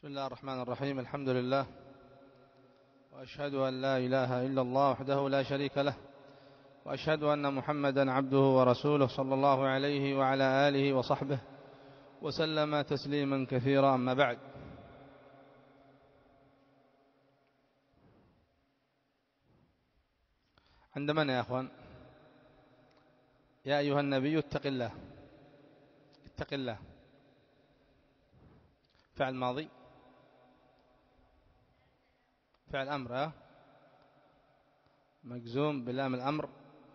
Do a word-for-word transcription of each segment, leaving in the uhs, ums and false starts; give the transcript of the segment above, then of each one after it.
بسم الله الرحمن الرحيم. الحمد لله، وأشهد أن لا إله إلا الله وحده لا شريك له، وأشهد أن محمدا عبده ورسوله صلى الله عليه وعلى آله وصحبه وسلم تسليما كثيرا. أما بعد، عند من يا أخوان؟ يا أيها النبي اتق الله. اتق الله فعل ماضي، فعل أمر مجزوم بلام الأمر،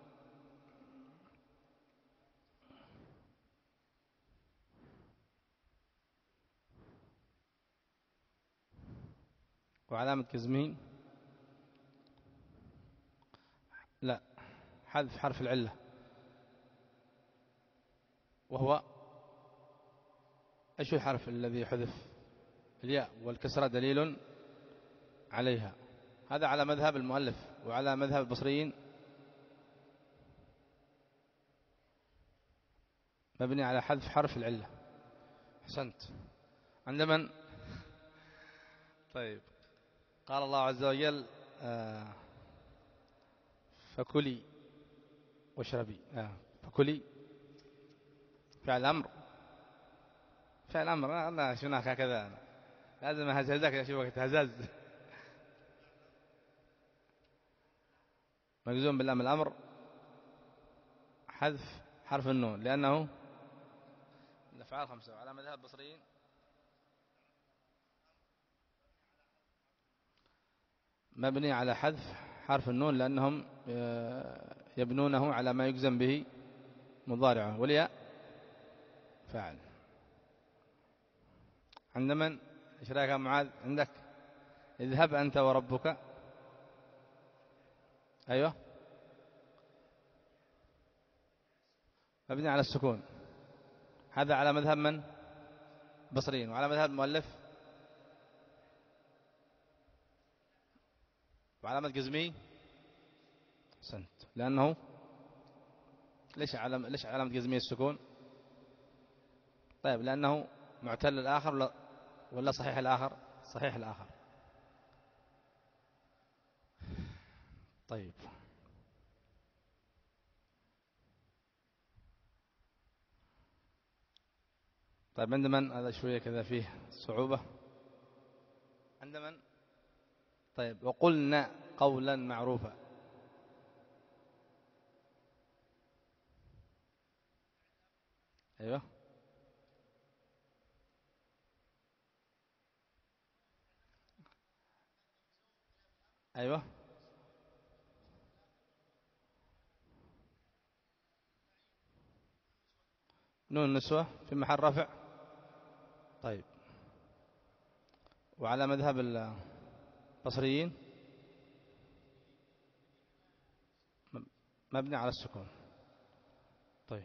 وعلامة جزمه لا حذف حرف العلة، وهو ايش الحرف الذي حذف؟ الياء، والكسرة دليل عليها. هذا على مذهب المؤلف، وعلى مذهب البصريين مبني على حذف حرف العلة. أحسنت. عند من؟ طيب، قال الله عز وجل آه فكلي واشربي. آه فكلي فعل أمر، فعل أمر. أنا شناك هكذا، لازم أهزهزك يا شيخ، تهزز. مجزوم باللام الأمر، حذف حرف النون، لأنه الأفعال خمسة. وعلى مذهب البصريين مبني على حذف حرف النون، لأنهم يبنونه على ما يجزم به مضارعه. والياء فاعل. عند من؟ ايش رايك يا معاذ؟ عندك اذهب أنت وربك. أيوه، مبني على السكون. هذا على مذهب من؟ بصريين. وعلى مذهب المؤلف وعلامة جزمه سنت، لأنه ليش علم ليش علامة جزمه السكون؟ طيب، لأنه معتل الآخر ولا ولا صحيح الآخر؟ صحيح الآخر. طيب، طيب عند من؟ هذا شوية كذا فيه صعوبة. عند من؟ طيب، وقلنا قولا معروفا. أيوه، أيوه، نون نسوة في محل رفع. طيب، وعلى مذهب البصريين مبني على السكون. طيب،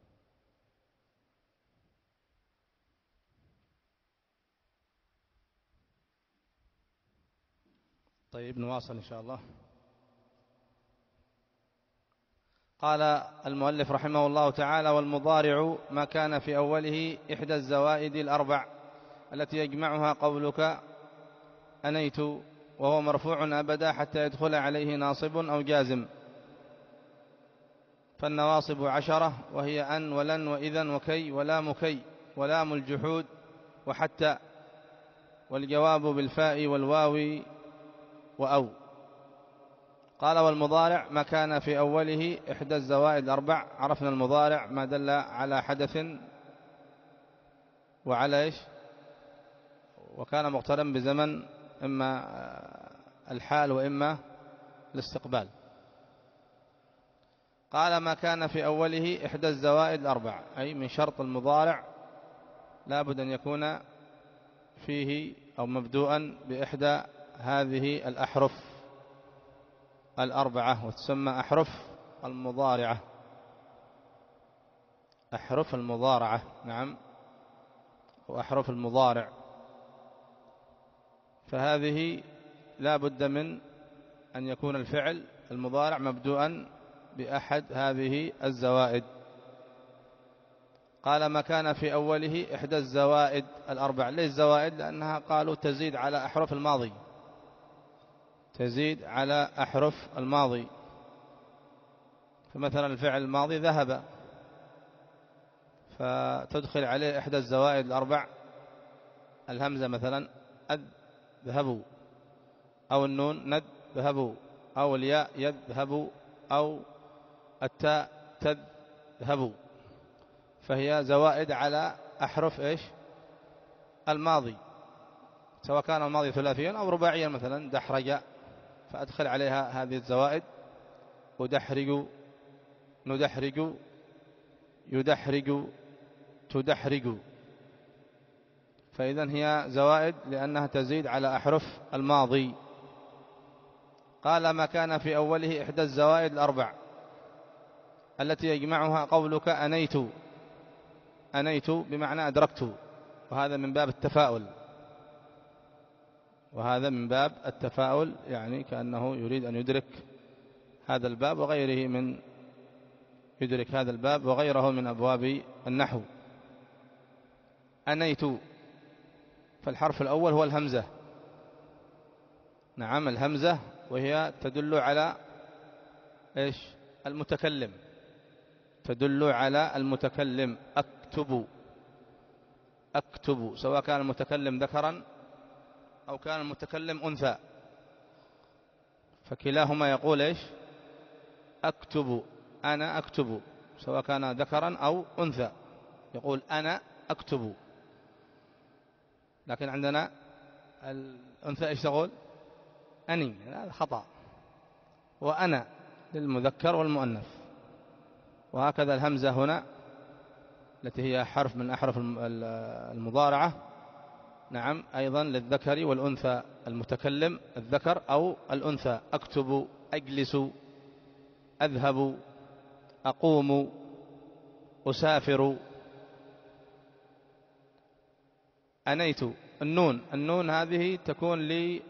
طيب نواصل إن شاء الله. قال المؤلف رحمه الله تعالى: والمضارع ما كان في أوله إحدى الزوائد الأربع التي يجمعها قولك أنيت، وهو مرفوع أبدا حتى يدخل عليه ناصب أو جازم. فالنواصب عشرة، وهي أن ولن وإذن وكي ولام كي ولام الجحود وحتى، والجواب بالفاء والواو وأو. قال: والمضارع ما كان في أوله إحدى الزوائد الأربع. عرفنا المضارع ما دل على حدث وعلى إيش؟ وكان مقترن بزمن، إما الحال وإما الاستقبال. قال: ما كان في أوله إحدى الزوائد الأربع، أي من شرط المضارع لا بد أن يكون فيه أو مبدوءا بإحدى هذه الأحرف الأربعة، وتسمى أحرف المضارعة. أحرف المضارعة، نعم، وأحرف المضارع. فهذه لا بد من أن يكون الفعل المضارع مبدوءا بأحد هذه الزوائد. قال ما كان في أوله إحدى الزوائد الأربع. ليش زوائد؟ لأنها قالوا تزيد على أحرف الماضي، تزيد على أحرف الماضي. فمثلا الفعل الماضي ذهب، فتدخل عليه إحدى الزوائد الأربع، الهمزة مثلا أذهبوا، أو النون نذهبوا، أو الياء يذهب، أو التاء تذهب. فهي زوائد على أحرف إيش؟ الماضي، سواء كان الماضي ثلاثيا أو رباعيا، مثلا دحرج، فأدخل عليها هذه الزوائد: أدحرج، ندحرج، يدحرج، تدحرج. فإذن هي زوائد لأنها تزيد على أحرف الماضي. قال ما كان في أوله إحدى الزوائد الأربع التي يجمعها قولك أنيت. أنيت بمعنى أدركت، وهذا من باب التفاؤل، وهذا من باب التفاؤل، يعني كأنه يريد أن يدرك هذا الباب وغيره من يدرك هذا الباب وغيره من أبواب النحو. أنيت، فالحرف الأول هو الهمزة. نعم، الهمزة، وهي تدل على إيش؟ المتكلم، تدل على المتكلم. أكتب، أكتب، سواء كان المتكلم ذكرا أو كان المتكلم أنثى، فكلاهما يقول إيش؟ أكتب، أنا أكتب، سواء كان ذكرا أو أنثى يقول أنا أكتب. لكن عندنا الأنثى إيش تقول؟ أني، هذا خطأ. وأنا للمذكر والمؤنث. وهكذا الهمزة هنا التي هي حرف من أحرف المضارعة، نعم، أيضا للذكر والأنثى، المتكلم الذكر أو الأنثى. أكتب، أجلس، أذهب، أقوم، أسافر. أنيت. النون، النون هذه تكون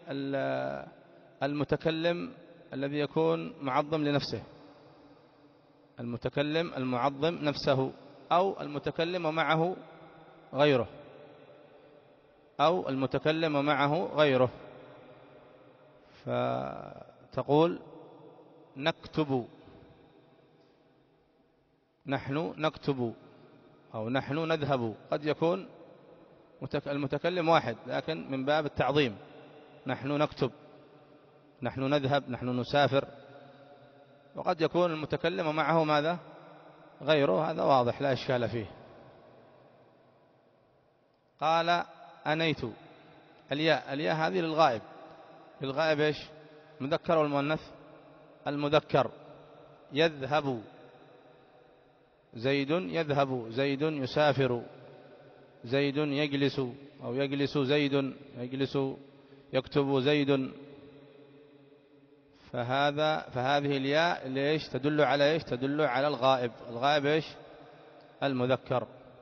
للمتكلم الذي يكون معظم لنفسه، المتكلم المعظم نفسه، أو المتكلم ومعه غيره، أو المتكلم ومعه غيره. فتقول نكتب، نحن نكتب، أو نحن نذهب. قد يكون المتكلم واحد لكن من باب التعظيم، نحن نكتب، نحن نذهب، نحن نسافر. وقد يكون المتكلم ومعه ماذا؟ غيره، هذا واضح لا إشكال فيه. قال أنيت. الياء، الياء هذه للغائب. للغائب إيش؟ مذكر والمؤنث؟ المذكر. يذهب زيد، يذهب زيد، يسافر زيد، يجلس، أو يجلس زيد، يجلس، يكتب زيد. فهذا فهذه الياء ليش تدل على إيش؟ تدل على الغائب. الغائب إيش؟ المذكر.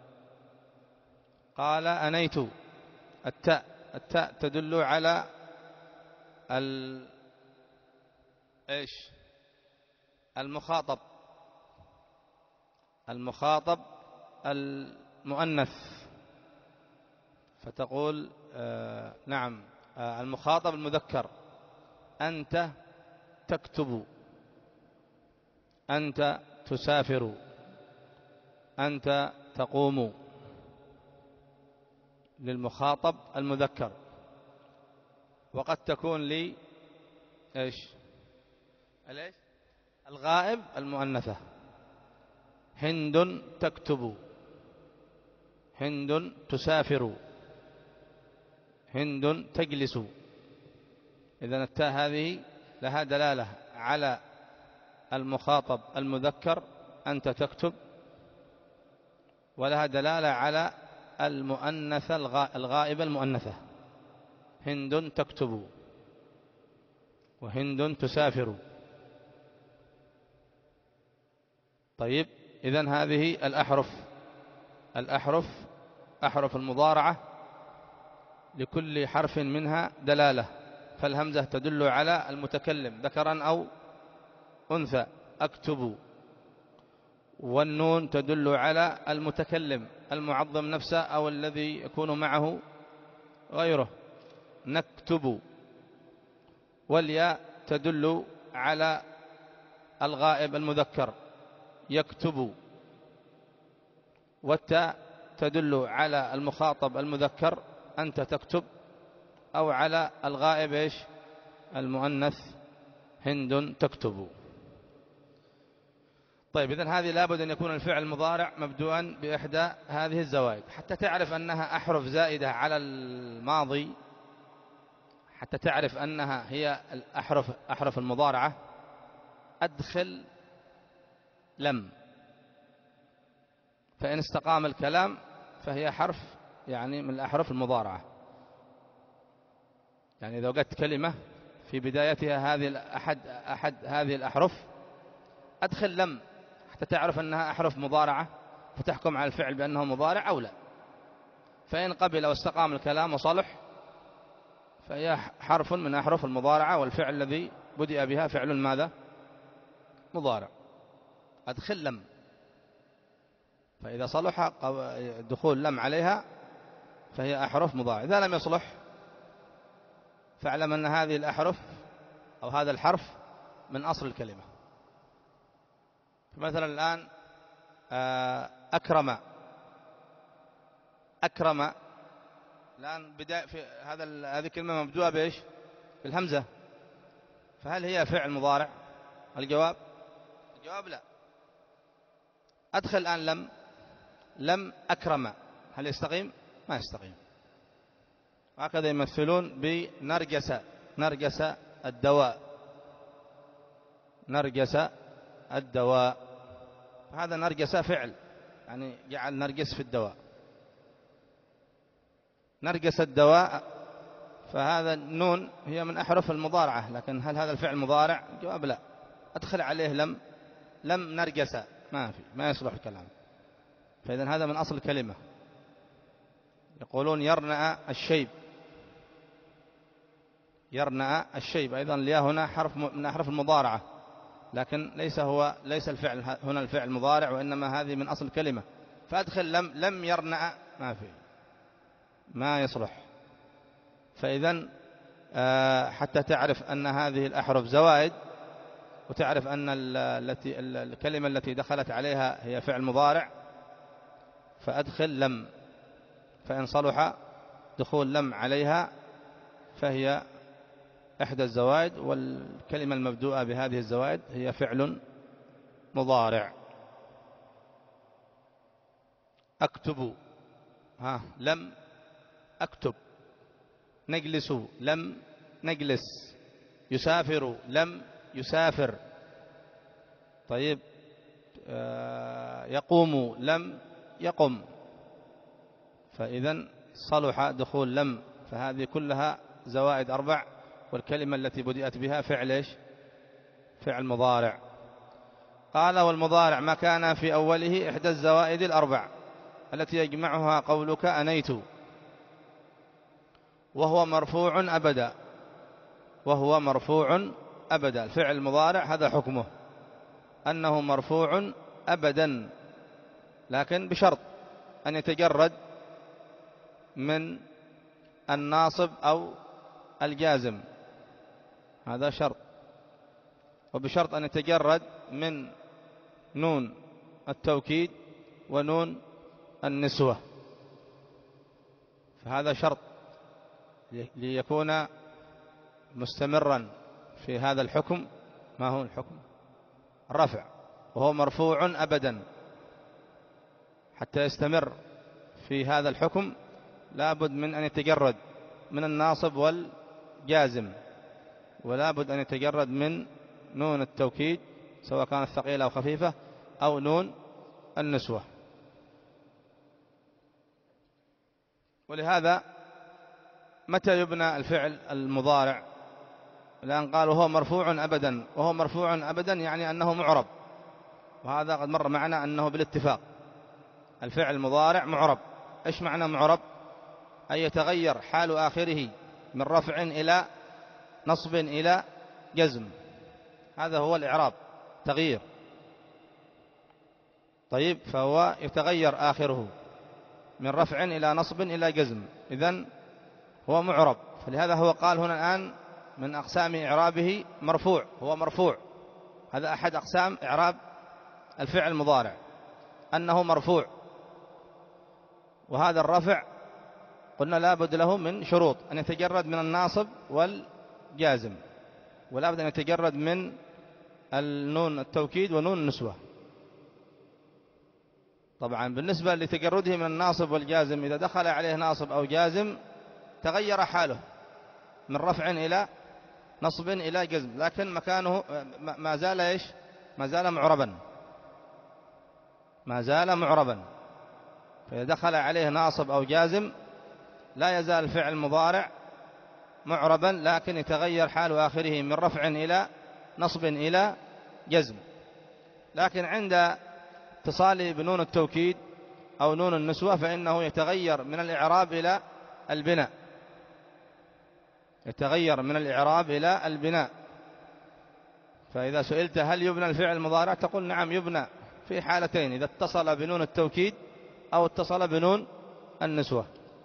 قال أنيت. التاء، التاء تدل على ال إيش؟ المخاطب، المخاطب المؤنث. فتقول آه نعم، آه المخاطب المذكر: أنت تكتب، أنت تسافر، أنت تقوم. للمخاطب المذكر. وقد تكون لي إيش؟ الإيش؟ الغائب المؤنثة: هند تكتب، هند تسافر، هند تجلس. إذن التاء هذه لها دلالة على المخاطب المذكر: أنت تكتب، ولها دلالة على المؤنثة الغائبة المؤنثة: هند تكتب وهند تسافر. طيب، إذن هذه الأحرف، الأحرف أحرف المضارعة لكل حرف منها دلالة. فالهمزة تدل على المتكلم ذكرا أو أنثى: أكتب. والنون تدل على المتكلم المعظم نفسه أو الذي يكون معه غيره، نكتب. والياء تدل على الغائب المذكر، يكتب. والتاء تدل على المخاطب المذكر، أنت تكتب، أو على الغائب إيش؟ المؤنث، هند تكتب. طيب، إذن هذه لابد أن يكون الفعل المضارع مبدوءا بإحدى هذه الزوائد حتى تعرف أنها أحرف زائدة على الماضي، حتى تعرف أنها هي الأحرف أحرف المضارعة. أدخل لم، فإن استقام الكلام فهي حرف يعني من الأحرف المضارعة. يعني إذا وجدت كلمة في بدايتها هذه أحد أحد هذه الأحرف، أدخل لم حتى تعرف أنها أحرف مضارعة، فتحكم على الفعل بأنه مضارع أو لا. فإن قبل واستقام الكلام وصلح فهي حرف من أحرف المضارعة، والفعل الذي بدأ بها فعل ماذا؟ مضارع. أدخل لم، فإذا صلح دخول لم عليها فهي أحرف مضارع. إذا لم يصلح فاعلم أن هذه الأحرف أو هذا الحرف من أصل الكلمة. مثلا الآن أكرم، أكرم الآن بداية في هذا هذه الكلمة مبدوءة بإيش؟ بالهمزة، فهل هي فعل مضارع؟ الجواب الجواب لا. أدخل الآن لم، لم أكرم، هل يستقيم؟ ما يستقيم. هكذا يمثلون بنرجس، نرجس الدواء، نرجس الدواء، هذا نرجس فعل، يعني جعل نرجس في الدواء. نرجس الدواء، فهذا النون هي من أحرف المضارعة، لكن هل هذا الفعل مضارع؟ الجواب لا. أدخل عليه لم، لم نرجس، ما في، ما يصلح الكلام. فإذا هذا من أصل الكلمة. يقولون يرنأ الشيب، يرنأ الشيب، أيضا الياء هنا حرف من أحرف المضارعة، لكن ليس هو ليس الفعل هنا الفعل مضارع، وإنما هذه من أصل الكلمة. فأدخل لم، لم يرنأ، ما في، ما يصلح. فإذا حتى تعرف أن هذه الأحرف زوائد، وتعرف أن التي الكلمة التي دخلت عليها هي فعل مضارع، فأدخل لم، فإن صلح دخول لم عليها فهي إحدى الزوائد، والكلمة المبدوءة بهذه الزوائد هي فعل مضارع. أكتب، ها لم أكتب. نجلس، لم نجلس. يسافر، لم يسافر. طيب، يقوم، لم يقم. فإذا صلح دخول لم، فهذه كلها زوائد أربع، والكلمة التي بدأت بها فعل إيش؟ فعل مضارع. قال والمضارع ما كان في أوله إحدى الزوائد الأربع التي يجمعها قولك أنيت، وهو مرفوع أبدا، وهو مرفوع أبدا. الفعل المضارع هذا حكمه أنه مرفوع أبدا، لكن بشرط أن يتجرد من الناصب أو الجازم، هذا شرط. وبشرط أن يتجرد من نون التوكيد ونون النسوة، فهذا شرط ليكون مستمرا في هذا الحكم. ما هو الحكم؟ الرفع، وهو مرفوع أبدا. حتى يستمر في هذا الحكم لابد من أن يتجرد من الناصب والجازم، ولا بد أن يتجرد من نون التوكيد سواء كانت ثقيلة أو خفيفة، أو نون النسوة. ولهذا متى يبنى الفعل المضارع؟ لأن قال وهو مرفوع أبدا، وهو مرفوع أبدا يعني أنه معرب، وهذا قد مر معنا أنه بالاتفاق الفعل المضارع معرب. إيش معنى معرب؟ أن يتغير حال آخره من رفع إلى نصب إلى جزم، هذا هو الإعراب، تغيير. طيب، فهو يتغير آخره من رفع إلى نصب إلى جزم، إذن هو معرب. فلهذا هو قال هنا الآن من أقسام إعرابه مرفوع، هو مرفوع. هذا أحد أقسام إعراب الفعل المضارع، أنه مرفوع. وهذا الرفع قلنا لا بد له من شروط: أن يتجرد من الناصب والجازم، ولا بد أن يتجرد من النون التوكيد ونون النسوة. طبعا بالنسبة لتجرده من الناصب والجازم، إذا دخل عليه ناصب أو جازم تغير حاله من رفع إلى نصب إلى جزم، لكن مكانه ما زال إيش؟ ما زال معربا، ما زال معربا. فإذا دخل عليه ناصب أو جازم لا يزال الفعل المضارع معربا، لكن يتغير حال آخره من رفع إلى نصب إلى جزم. لكن عند اتصاله بنون التوكيد أو نون النسوة فإنه يتغير من الإعراب إلى البناء، يتغير من الإعراب إلى البناء. فإذا سئلت هل يبنى الفعل المضارع تقول نعم يبنى في حالتين: إذا اتصل بنون التوكيد أو اتصل بنون النسوة.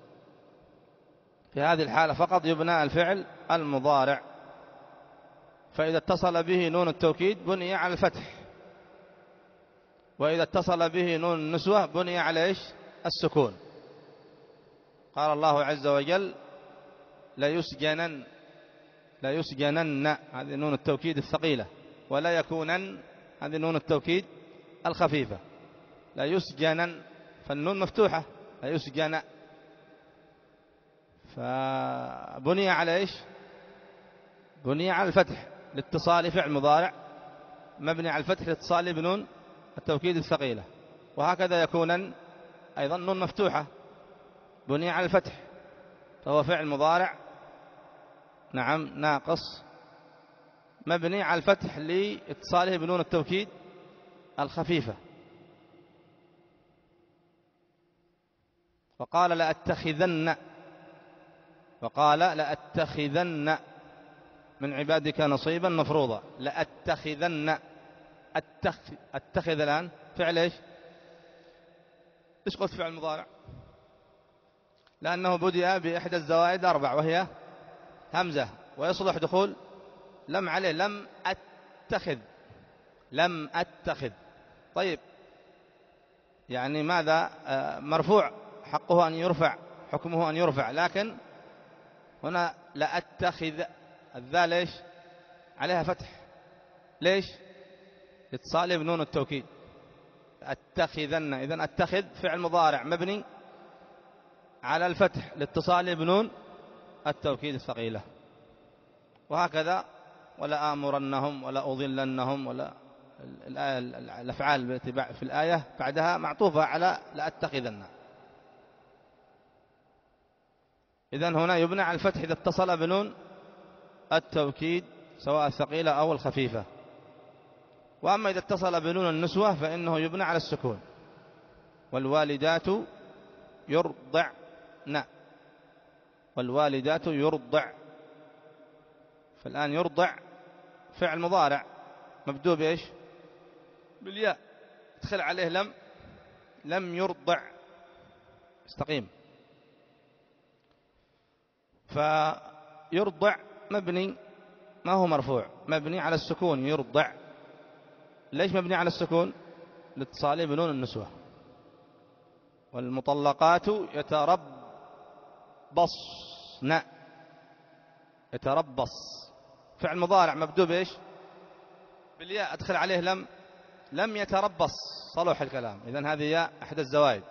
في هذه الحالة فقط يبنى الفعل المضارع. فإذا اتصل به نون التوكيد بني على الفتح، وإذا اتصل به نون النسوة بني على إيش؟ السكون. قال الله عز وجل: لا يسجنن، لا يسجنن، هذه نون التوكيد الثقيلة، ولا يكونن، هذه نون التوكيد الخفيفة. لا يسجنن، فالنون مفتوحة، لا يسجن. فبني على إيش؟ بني على الفتح لاتصال فعل مضارع مبني على الفتح لاتصال بنون التوكيد الثقيلة. وهكذا يكونن أيضا نون مفتوحة بني على الفتح، فهو فعل مضارع نعم ناقص مبني على الفتح لاتصاله بنون التوكيد الخفيفة. وقال لأتخذن، وقال لأتخذن من عبادك نصيبا مفروضا. لأتخذن، أتخ... أتخذ الآن فعل إيش؟ إيش قلت فعل مضارع؟ لأنه بدأ بإحدى الزوائد أربع، وهي همزة، ويصلح دخول لم عليه. لم أتخذ، لم أتخذ. طيب، يعني ماذا؟ مرفوع، حقه أن يرفع، حكمه أن يرفع. لكن هنا لأتخذ الذال ليش عليها فتح؟ ليش؟ اتصال بنون التوكيد. أتخذن، إذن أتخذ فعل مضارع مبني على الفتح لاتصال بنون التوكيد الثقيلة. وهكذا ولا آمرنهم ولا أضلنهم، ولا الأفعال في الآية بعدها معطوفة على لأتخذن. إذن هنا يبنى على الفتح إذا اتصل بنون التوكيد سواء الثقيلة أو الخفيفة. وأما إذا اتصل بنون النسوة فإنه يبنى على السكون. والوالدات يرضعن، والوالدات يرضع. فالآن يرضع فعل مضارع مبدوء بإيش؟ بالياء، ادخل عليه لم، لم يرضع، استقيم. فيرضع مبني، ما هو مرفوع، مبني على السكون. يرضع، ليش مبني على السكون؟ لاتصاله بنون النسوة. والمطلقات يتربصن، يتربص فعل مضارع مبدوء بإيش؟ بالياء، أدخل عليه لم، لم يتربص، صلح الكلام. إذن هذه ياء أحد الزوائد.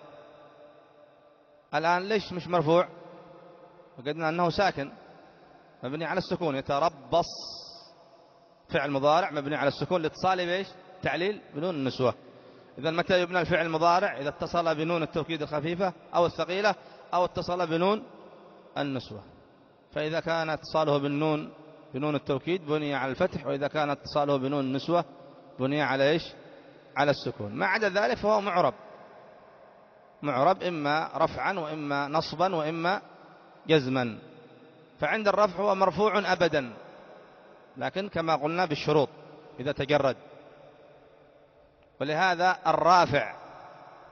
الآن ليش مش مرفوع؟ وقدنا أنه ساكن مبني على السكون. يتربص فعل مضارع مبني على السكون لاتصاله بإيش؟ تعليل بنون النسوة. إذن متى يبنى الفعل المضارع؟ إذا اتصل بنون التوكيد الخفيفة أو الثقيلة أو اتصل بنون النسوة. فإذا كان اتصاله بالنون بنون التوكيد بني على الفتح، وإذا كان اتصاله بنون النسوة بني على إيش؟ على السكون. ما عدا ذلك فهو معرب، معرب إما رفعا وإما نصبا وإما جزما. فعند الرفع هو مرفوع أبدا، لكن كما قلنا بالشروط إذا تجرد. ولهذا الرافع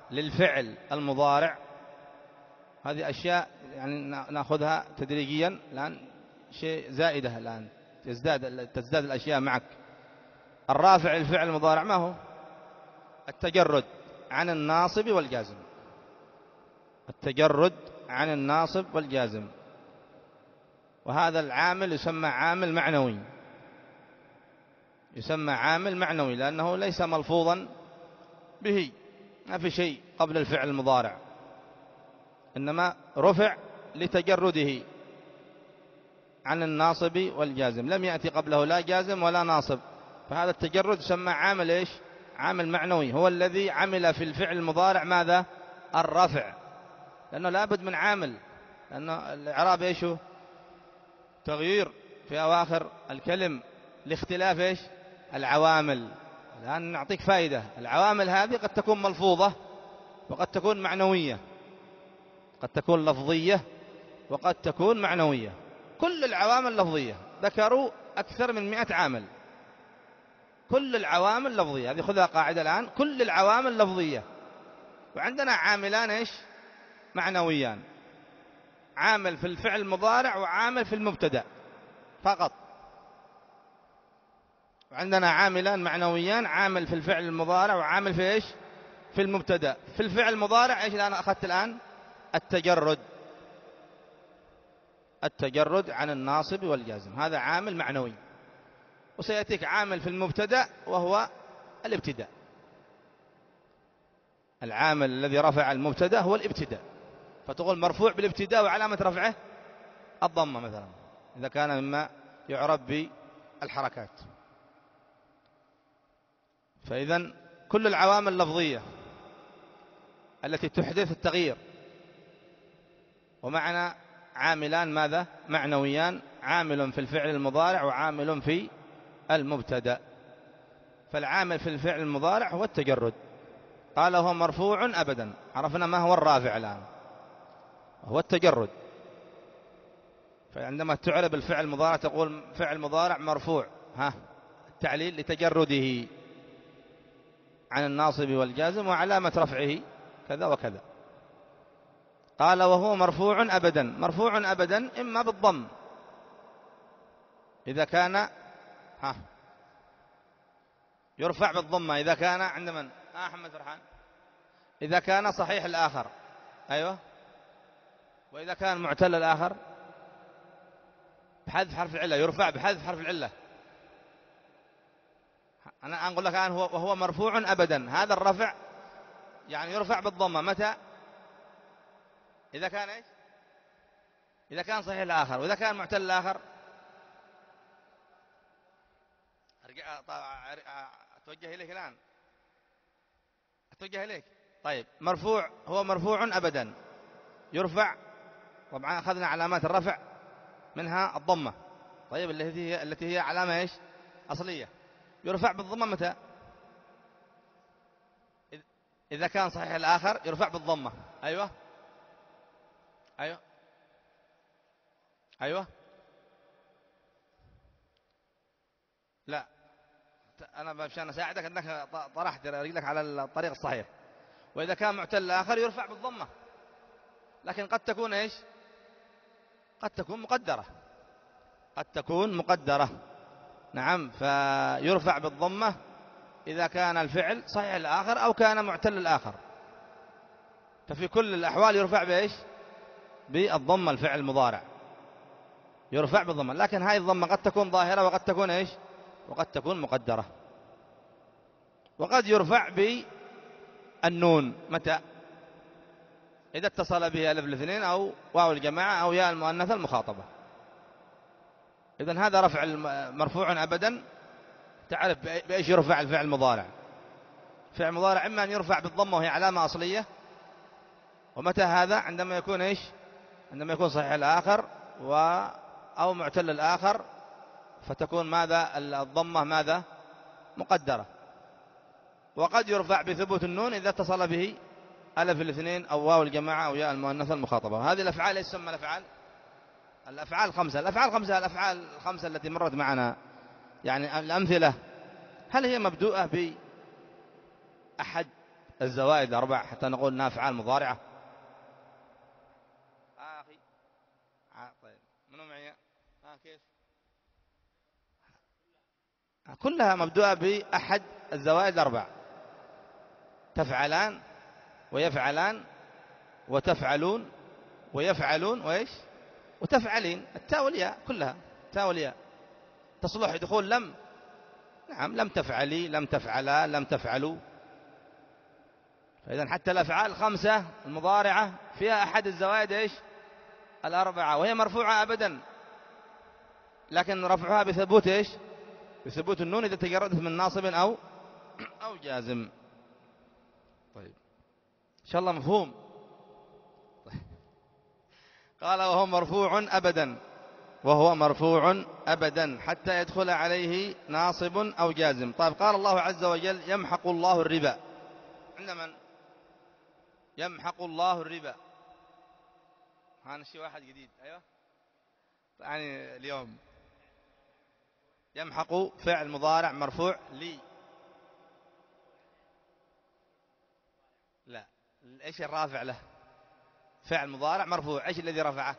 للفعل المضارع، هذه أشياء يعني نأخذها تدريجيا الآن، شيء زائدة الآن، تزداد تزداد الأشياء معك. الرافع للفعل المضارع ما هو؟ التجرد عن الناصب والجازم، التجرد عن الناصب والجازم، وهذا العامل يسمى عامل معنوي، يسمى عامل معنوي لأنه ليس ملفوظا به، ما في شيء قبل الفعل المضارع، إنما رفع لتجرده عن الناصب والجازم، لم يأتي قبله لا جازم ولا ناصب، فهذا التجرد يسمى عامل إيش؟ عامل معنوي، هو الذي عمل في الفعل المضارع ماذا؟ الرفع، لأنه لابد من عامل، لأنه الإعراب إيش هو؟ تغيير في أواخر الكلم لاختلاف إيش؟ العوامل. الآن نعطيك فائدة، العوامل هذه قد تكون ملفوظة وقد تكون معنوية، قد تكون لفظية وقد تكون معنوية. كل العوامل لفظية، ذكروا أكثر من مئة عامل، كل العوامل لفظية، هذه خذها قاعدة الآن، كل العوامل لفظية. وعندنا عاملان إيش؟ معنويان، عامل في الفعل المضارع وعامل في المبتدأ فقط. وعندنا عاملان معنويان، عامل في الفعل المضارع وعامل في إيش؟ في المبتدأ. في الفعل المضارع إيش الآن أخذت الآن؟ التجرد، التجرد عن الناصب والجازم، هذا عامل معنوي. وسيأتيك عامل في المبتدأ وهو الابتداء، العامل الذي رفع المبتدأ هو الابتداء، فتقول مرفوع بالابتداء وعلامة رفعه الضمة مثلا إذا كان مما يعرف بالحركات. فإذا كل العوامل اللفظية التي تحدث التغيير، ومعنا عاملان ماذا؟ معنويان، عامل في الفعل المضارع وعامل في المبتدأ. فالعامل في الفعل المضارع هو التجرد، قال هو مرفوع أبدا، عرفنا ما هو الرافع الآن، هو التجرد. فعندما تعرب الفعل المضارع تقول فعل مضارع مرفوع، ها التعليل لتجرده عن الناصب والجازم وعلامة رفعه كذا وكذا. قال وهو مرفوع أبدا، مرفوع أبدا إما بالضم إذا كان ها يرفع بالضمة إذا كان عند من؟ آه أحمد فرحان، إذا كان صحيح الآخر، أيوة. وإذا كان معتل الآخر بحذف حرف العلة، يرفع بحذف حرف العلة. أنا أقول لك الآن هو وهو مرفوع أبدا، هذا الرفع يعني يرفع بالضمة متى؟ إذا كان إيش؟ إذا كان صحيح الآخر. وإذا كان معتل الآخر أرجع أتوجه إليك الآن، أتوجه إليك. طيب مرفوع، هو مرفوع أبدا، يرفع، طبعا أخذنا علامات الرفع منها الضمة، طيب التي هي التي هي علامة إيش؟ أصلية. يرفع بالضمة متى؟ إذا كان صحيح الآخر يرفع بالضمة، أيوة أيوة أيوة لا أنا مشان أساعدك أنك طرحت رجلك على الطريق الصحيح. وإذا كان معتل الآخر يرفع بالضمة، لكن قد تكون إيش؟ قد تكون مقدرة، قد تكون مقدرة، نعم. فيرفع بالضمة إذا كان الفعل صحيح الآخر أو كان معتل الآخر، ففي كل الأحوال يرفع بإيش؟ بالضمة. الفعل المضارع يرفع بالضمة، لكن هذه الضمة قد تكون ظاهرة وقد تكون إيش؟ وقد تكون مقدرة. وقد يرفع بالنون متى؟ إذا اتصل به ألف الاثنين أو واو الجماعة أو ياء المؤنثة المخاطبة. إذن هذا رفع مرفوع أبدا. تعرف بإيش يرفع الفعل المضارع؟ فعل المضارع إما أن يرفع بالضمة وهي علامة أصلية، ومتى هذا؟ عندما يكون إيش؟ عندما يكون صحيح الآخر و أو معتل الآخر، فتكون ماذا؟ الضمة ماذا؟ مقدرة. وقد يرفع بثبوت النون إذا اتصل به ألف الاثنين أو واو الجماعة أو ياء المؤنثة المخاطبة. هذه الأفعال ايش تسمى؟ الأفعال الأفعال الخمسة. الأفعال الخمسة الأفعال الخمسة التي مرت معنا، يعني الأمثلة، هل هي مبدوءة بأحد الزوائد الأربع حتى نقول أنها أفعال مضارعة؟ آه أخي آه طيب منو معي؟ آه كيف؟ آه كلها مبدوءة بأحد الزوائد الأربع، تفعلان ويفعلان وتفعلون ويفعلون وإيش وتفعلين. التاء والياء كلها تاء والياء تصلح دخول لم. نعم لم تفعلي لم تفعلا لم تفعلوا. فإذا حتى الأفعال الخمسة المضارعة فيها أحد الزوائد إيش الأربعة، وهي مرفوعة أبدا، لكن رفعها بثبوت إيش بثبوت النون إذا تجردت من ناصب أو أو جازم. طيب إن شاء الله مفهوم. طيب. قال وهو مرفوع أبدا، وهو مرفوع أبدا حتى يدخل عليه ناصب أو جازم. طيب قال الله عز وجل يمحق الله الربا. عند من؟ يمحق الله الربا. هذا شيء واحد جديد. أيوة يعني اليوم يمحق فعل مضارع مرفوع لي. لا إيش الرافع له؟ فعل مضارع مرفوع، إيش الذي رفعه؟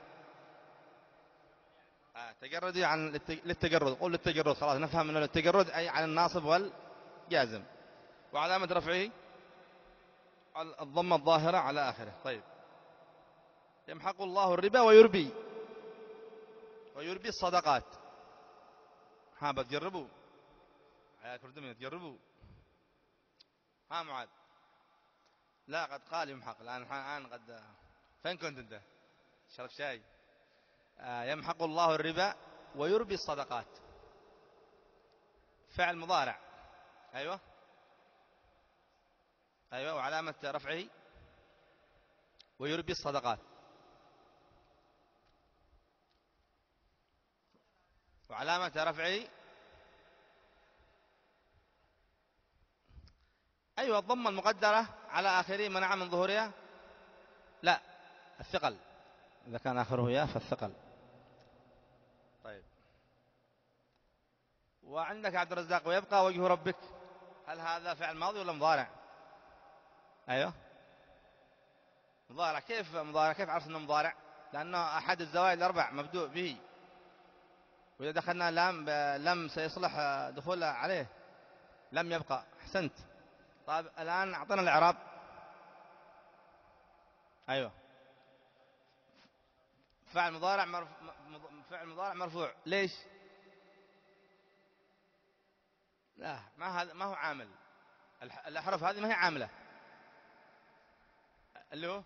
آه تجردي عن للتجرد. قول للتجرد خلاص نفهم أنه للتجرد أي عن الناصب والجازم. وعلامة رفعه الضمة الظاهرة على آخره. طيب يمحق الله الربا ويربي، ويربي الصدقات. ها بتجربوا يا كردمين تجربوا؟ ها معاذ؟ لا قد قال يمحق الآن الآن قد. فين كنت أنت؟ شرب شاي. آه يمحق الله الربا ويربي الصدقات، فعل مضارع. أيوة أيوة وعلامة رفعه ويربي الصدقات، وعلامة رفعه أيوة الضمة المقدرة على آخره منع من ظهورها. لا الثقل، إذا كان آخره ياء فالثقل. طيب وعندك عبد الرزاق ويبقى وجه ربك، هل هذا فعل ماضي ولا مضارع؟ أيوة مضارع. كيف مضارع؟ كيف عرفت أنه مضارع؟ لأنه أحد الزوائد الأربع مبدوء به، وإذا دخلنا لام لم سيصلح دخول عليه، لم يبقى. أحسنت. طيب الآن أعطنا الإعراب. أيوة فعل مضارع مرف... فعل مضارع مرفوع. ليش؟ لا ما هذا ما هو عامل. الأحرف هذه ما هي عاملة. اللي هو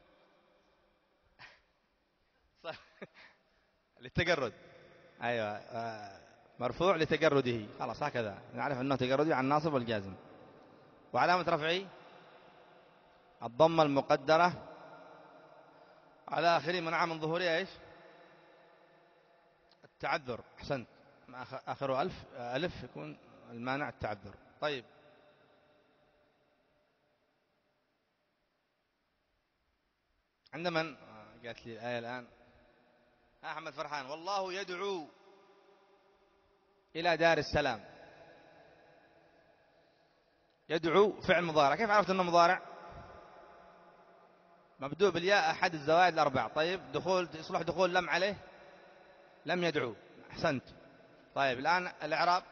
صح للتجرد. أيوة مرفوع لتجرده، خلاص هكذا نعرف أنه تجردي عن الناصب والجازم. وعلامة رفعه الضمة المقدرة على آخره منع من ظهورها إيش التعذر. أحسنت، آخره ألف ألف يكون المانع التعذر. طيب عند من قالت لي الآية الآن؟ ها أحمد فرحان. والله يدعو إلى دار السلام. يدعو فعل مضارع. كيف عرفت أنه مضارع؟ مبدوء بالياء أحد الزوائد الأربع. طيب دخول يصلح دخول لم عليه، لم يدعو. أحسنت. طيب الآن الإعراب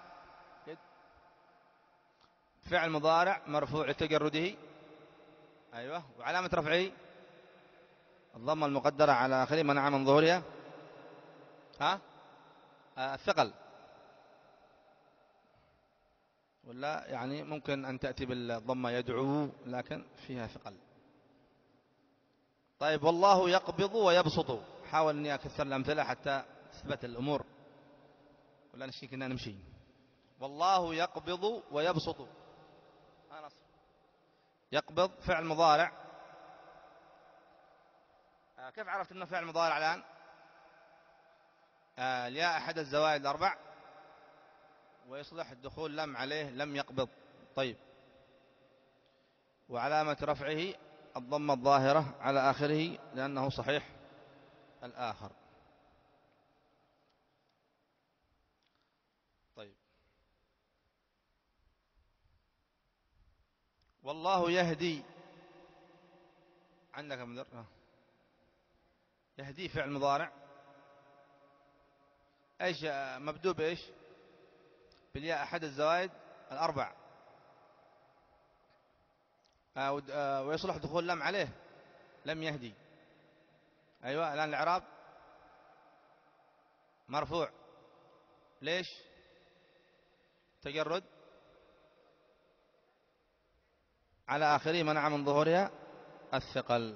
فعل مضارع مرفوع لتجرده. أيوة وعلامة رفعه الضمة المقدرة على آخره منع من ظهورها ها آه الثقل، ولا يعني ممكن أن تأتي بالضمة يدعو لكن فيها ثقل. طيب والله يقبض ويبسط. حاول أني أكثر الأمثلة حتى تثبت الأمور، ولا نشي كنا نمشي. والله يقبض ويبسط. ها نصر. يقبض فعل مضارع. آه كيف عرفت أنه فعل مضارع الآن؟ آه الياء أحد الزوائد الأربع، ويصلح الدخول لم عليه لم يقبض. طيب وعلامة رفعه الضمة الظاهرة على آخره لأنه صحيح الآخر. طيب والله يهدي عندك مدر يهدي فعل مضارع ايش مبدوء بايش؟ بالياء احد الزوائد الاربع، ويصلح دخول لم عليه، لم يهدي. ايوه الان الاعراب مرفوع، ليش؟ تجرد على آخره منع من ظهورها الثقل.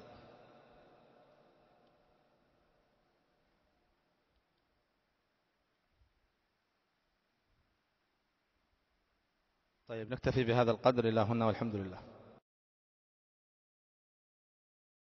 طيب نكتفي بهذا القدر إلى هنا والحمد لله.